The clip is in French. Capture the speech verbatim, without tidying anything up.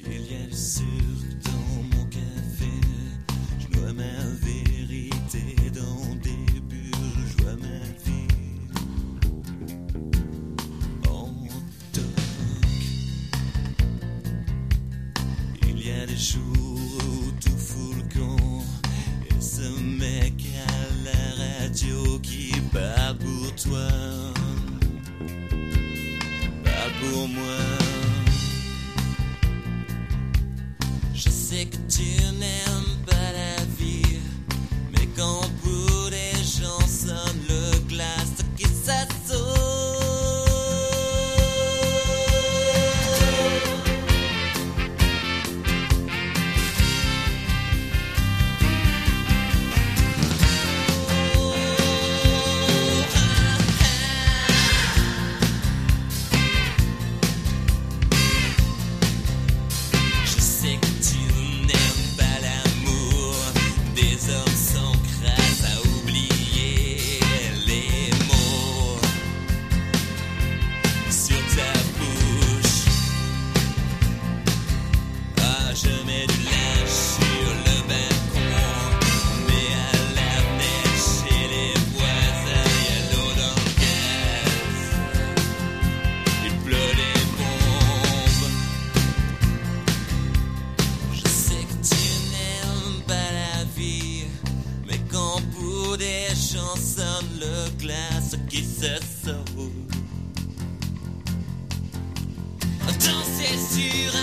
Il y a du sucre dans mon café. Je noie ma vérité dans des bulles. Je vois ma vie en toc. Il y a des jours où tout fout le camp. Et ce mec à la radio qui parle pour toi, parle pour moi. Je sais que tu n'aimes pas la vie, mais quand pour des gens sonne le glace qui s'assaut. Danser sur